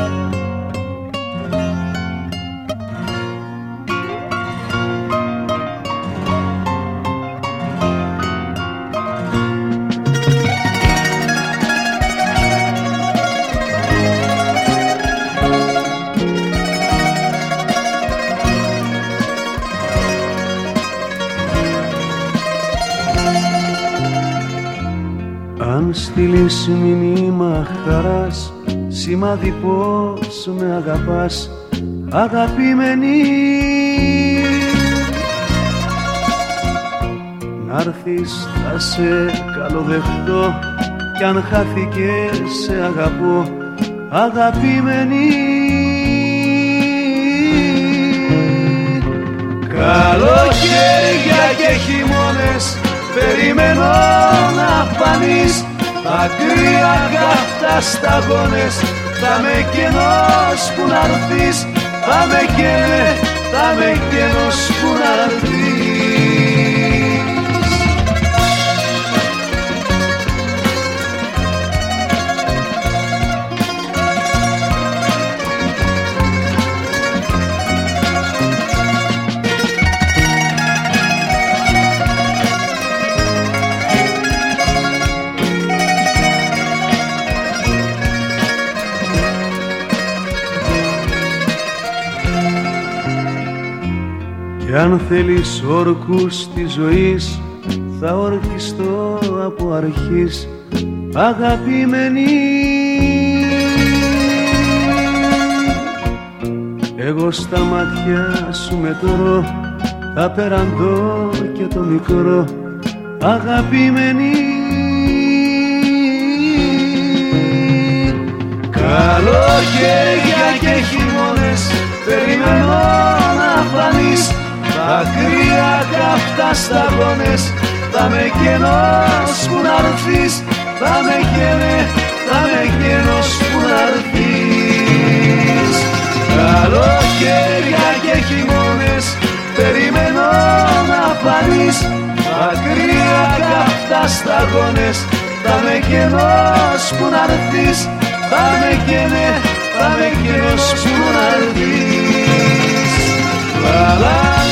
Αν στείλεις μηνύμα χαράς, σημάδι πως με αγαπάς, αγαπημένη, να'ρθεις θα σε καλοδεχτώ, κι αν χάθηκε σε αγαπώ, αγαπημένη. Καλοκαίρια και χειμώνες περιμένω να φανείς, μακριά καυτά σταγόνες, θα με κενός που να'ρθείς, θα με κενός που να'ρθείς. Κι αν θέλεις όρκους της ζωής, θα ορκιστώ από αρχής, αγαπημένη. Εγώ στα μάτια σου μετρώ, τα περαντώ και το μικρό, αγαπημένη. Καλοκαίρια και χειμώνες περιμένω να φανείς, μακριά καυτά σταγόνες, θα με κενός που να'ρθείς, θα με κενός που να'ρθείς. Καλοκαίρια και χειμώνες περιμένω να φανείς, μακριά καυτά σταγόνες, θα με κενός που να'ρθείς, θα με κενός που να'ρθείς. La la